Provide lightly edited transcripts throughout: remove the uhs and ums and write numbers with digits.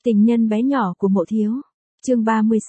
Tình nhân bé nhỏ của Mộ Thiếu. Chương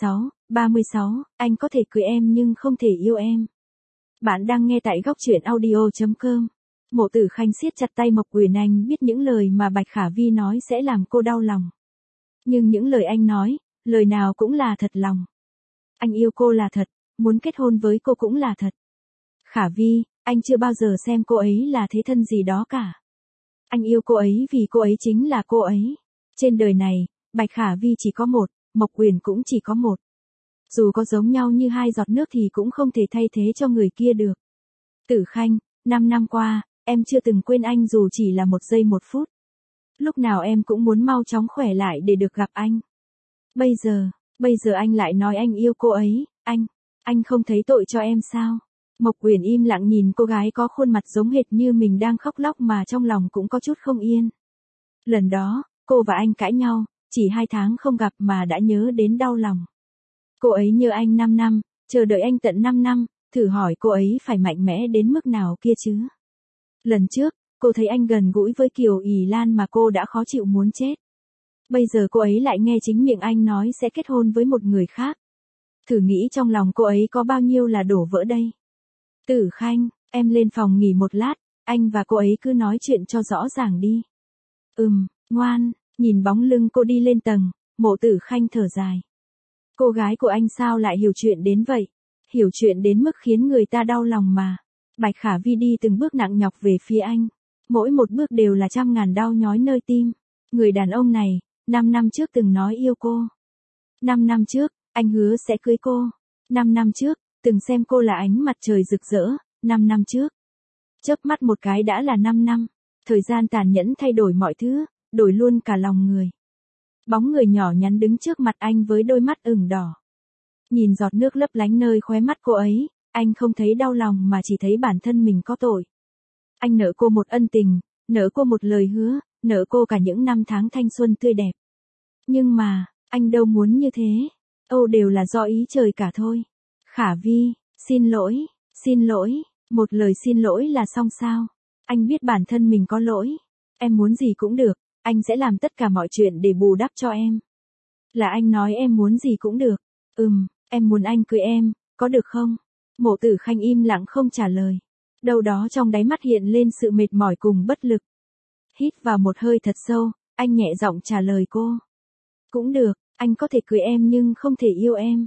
36, anh có thể cưới em nhưng không thể yêu em. Bạn đang nghe tại góc truyện audio.com. Mộ Tử Khanh siết chặt tay Mộc Uyển, anh biết những lời mà Bạch Khả Vi nói sẽ làm cô đau lòng. Nhưng những lời anh nói, lời nào cũng là thật lòng. Anh yêu cô là thật, muốn kết hôn với cô cũng là thật. Khả Vi, anh chưa bao giờ xem cô ấy là thế thân gì đó cả. Anh yêu cô ấy vì cô ấy chính là cô ấy. Trên đời này, Bạch Khả Vi chỉ có một, Mộc Uyển cũng chỉ có một. Dù có giống nhau như hai giọt nước thì cũng không thể thay thế cho người kia được. Tử Khanh, 5 năm qua, em chưa từng quên anh dù chỉ là 1 giây 1 phút. Lúc nào em cũng muốn mau chóng khỏe lại để được gặp anh. Bây giờ anh lại nói anh yêu cô ấy, anh không thấy tội cho em sao? Mộc Uyển im lặng nhìn cô gái có khuôn mặt giống hệt như mình đang khóc lóc mà trong lòng cũng có chút không yên. Lần đó, cô và anh cãi nhau, chỉ 2 tháng không gặp mà đã nhớ đến đau lòng. Cô ấy nhớ anh 5 năm, chờ đợi anh tận 5 năm, thử hỏi cô ấy phải mạnh mẽ đến mức nào kia chứ. Lần trước, cô thấy anh gần gũi với Kiều Ỷ Lan mà cô đã khó chịu muốn chết. Bây giờ cô ấy lại nghe chính miệng anh nói sẽ kết hôn với một người khác. Thử nghĩ trong lòng cô ấy có bao nhiêu là đổ vỡ đây. Tử Khanh, em lên phòng nghỉ một lát, anh và cô ấy cứ nói chuyện cho rõ ràng đi. Ngoan, nhìn bóng lưng cô đi lên tầng, Mộ Tử Khanh thở dài. Cô gái của anh sao lại hiểu chuyện đến vậy? Hiểu chuyện đến mức khiến người ta đau lòng mà. Bạch Khả Vi đi từng bước nặng nhọc về phía anh. Mỗi một bước đều là trăm ngàn đau nhói nơi tim. Người đàn ông này, 5 năm trước từng nói yêu cô. 5 năm trước, anh hứa sẽ cưới cô. 5 năm trước, từng xem cô là ánh mặt trời rực rỡ. 5 năm trước. Chớp mắt một cái đã là 5 năm. Thời gian tàn nhẫn thay đổi mọi thứ, đổi luôn cả lòng người. Bóng người nhỏ nhắn đứng trước mặt anh với đôi mắt ửng đỏ. Nhìn giọt nước lấp lánh nơi khóe mắt cô ấy, anh không thấy đau lòng mà chỉ thấy bản thân mình có tội. Anh nợ cô một ân tình, nợ cô một lời hứa, nợ cô cả những năm tháng thanh xuân tươi đẹp. Nhưng mà, anh đâu muốn như thế. Đều là do ý trời cả thôi. Khả Vi, xin lỗi, một lời xin lỗi là xong sao? Anh biết bản thân mình có lỗi. Em muốn gì cũng được, anh sẽ làm tất cả mọi chuyện để bù đắp cho em. Là anh nói em muốn gì cũng được. Em muốn anh cưới em, có được không? Mộ Tử Khanh im lặng không trả lời. Đâu đó trong đáy mắt hiện lên sự mệt mỏi cùng bất lực. Hít vào một hơi thật sâu, anh nhẹ giọng trả lời cô. Cũng được, anh có thể cưới em nhưng không thể yêu em.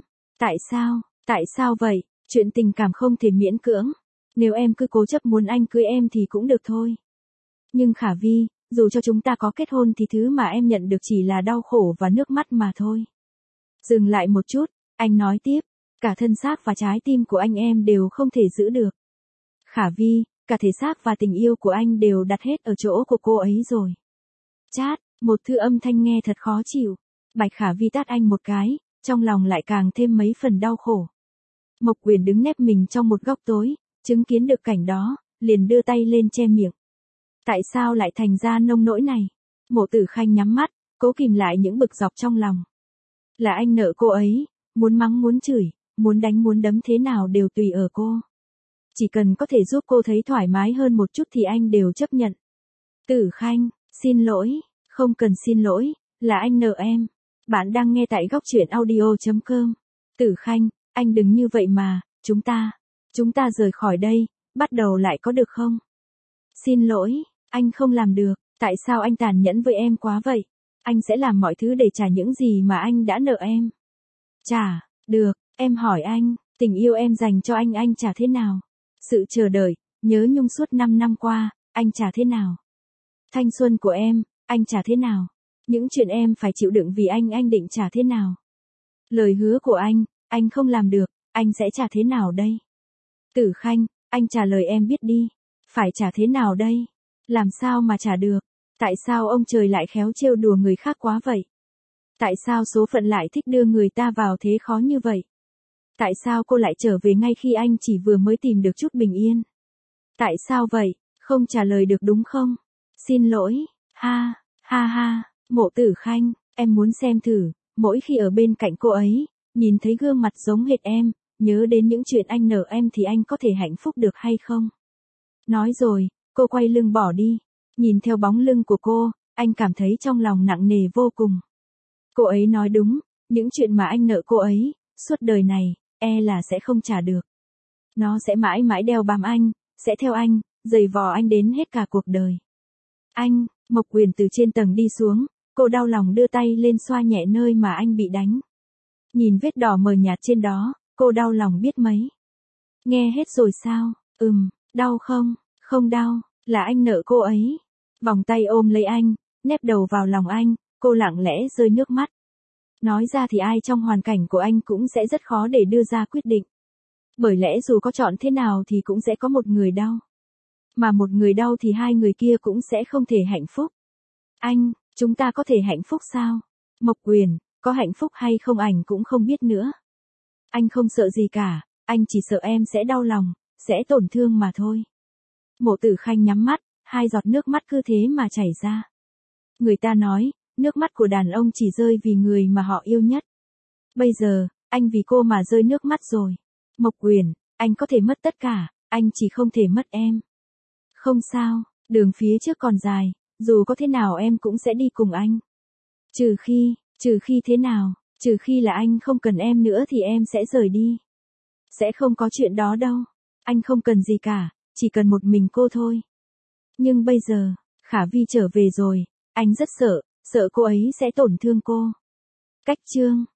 Tại sao vậy? Chuyện tình cảm không thể miễn cưỡng. Nếu em cứ cố chấp muốn anh cưới em thì cũng được thôi. Nhưng Khả Vi, dù cho chúng ta có kết hôn thì thứ mà em nhận được chỉ là đau khổ và nước mắt mà thôi. Dừng lại một chút, anh nói tiếp, cả thân xác và trái tim của anh em đều không thể giữ được. Khả Vi, cả thể xác và tình yêu của anh đều đặt hết ở chỗ của cô ấy rồi. Chát, một thứ âm thanh nghe thật khó chịu. Bạch Khả Vi tát anh một cái, trong lòng lại càng thêm mấy phần đau khổ. Mộc Uyển đứng nép mình trong một góc tối, chứng kiến được cảnh đó, liền đưa tay lên che miệng. Tại sao lại thành ra nông nỗi này? Mộ Tử Khanh nhắm mắt, cố kìm lại những bực dọc trong lòng. Là anh nợ cô ấy, muốn mắng muốn chửi, muốn đánh muốn đấm thế nào đều tùy ở cô. Chỉ cần có thể giúp cô thấy thoải mái hơn một chút thì anh đều chấp nhận. Tử Khanh, xin lỗi, không cần xin lỗi, là anh nợ em. Bạn đang nghe tại góc truyện audio.com. Tử Khanh, anh đừng như vậy mà, chúng ta rời khỏi đây, bắt đầu lại có được không? Xin lỗi, anh không làm được, tại sao anh tàn nhẫn với em quá vậy? Anh sẽ làm mọi thứ để trả những gì mà anh đã nợ em. Trả, được, em hỏi anh, tình yêu em dành cho anh trả thế nào? Sự chờ đợi, nhớ nhung suốt 5 năm qua, anh trả thế nào? Thanh xuân của em, anh trả thế nào? Những chuyện em phải chịu đựng vì anh định trả thế nào? Lời hứa của anh không làm được, anh sẽ trả thế nào đây? Tử Khanh, anh trả lời em biết đi. Phải trả thế nào đây? Làm sao mà trả được? Tại sao ông trời lại khéo trêu đùa người khác quá vậy? Tại sao số phận lại thích đưa người ta vào thế khó như vậy? Tại sao cô lại trở về ngay khi anh chỉ vừa mới tìm được chút bình yên? Tại sao vậy? Không trả lời được đúng không? Xin lỗi, ha, Mộ Tử Khanh, em muốn xem thử, mỗi khi ở bên cạnh cô ấy, nhìn thấy gương mặt giống hệt em, nhớ đến những chuyện anh nợ em thì anh có thể hạnh phúc được hay không? Nói rồi, cô quay lưng bỏ đi. Nhìn theo bóng lưng của cô, anh cảm thấy trong lòng nặng nề vô cùng. Cô ấy nói đúng, những chuyện mà anh nợ cô ấy, suốt đời này, là sẽ không trả được. Nó sẽ mãi mãi đeo bám anh, sẽ theo anh, giày vò anh đến hết cả cuộc đời. Anh, Mộc Quyền từ trên tầng đi xuống, cô đau lòng đưa tay lên xoa nhẹ nơi mà anh bị đánh. Nhìn vết đỏ mờ nhạt trên đó, cô đau lòng biết mấy. Nghe hết rồi sao? Đau không? Không đau, là anh nợ cô ấy. Vòng tay ôm lấy anh, nép đầu vào lòng anh, cô lặng lẽ rơi nước mắt. Nói ra thì ai trong hoàn cảnh của anh cũng sẽ rất khó để đưa ra quyết định. Bởi lẽ dù có chọn thế nào thì cũng sẽ có một người đau. Mà một người đau thì hai người kia cũng sẽ không thể hạnh phúc. Anh, chúng ta có thể hạnh phúc sao? Mộc Quyền, có hạnh phúc hay không ảnh cũng không biết nữa. Anh không sợ gì cả, anh chỉ sợ em sẽ đau lòng, sẽ tổn thương mà thôi. Mộ Tử Khanh nhắm mắt, hai giọt nước mắt cứ thế mà chảy ra. Người ta nói, nước mắt của đàn ông chỉ rơi vì người mà họ yêu nhất. Bây giờ, anh vì cô mà rơi nước mắt rồi. Mộc Quyền, anh có thể mất tất cả, anh chỉ không thể mất em. Không sao, đường phía trước còn dài, dù có thế nào em cũng sẽ đi cùng anh. Trừ khi thế nào, trừ khi là anh không cần em nữa thì em sẽ rời đi. Sẽ không có chuyện đó đâu, anh không cần gì cả, chỉ cần một mình cô thôi. Nhưng bây giờ, Khả Vi trở về rồi, anh rất sợ cô ấy sẽ tổn thương cô. Cách chương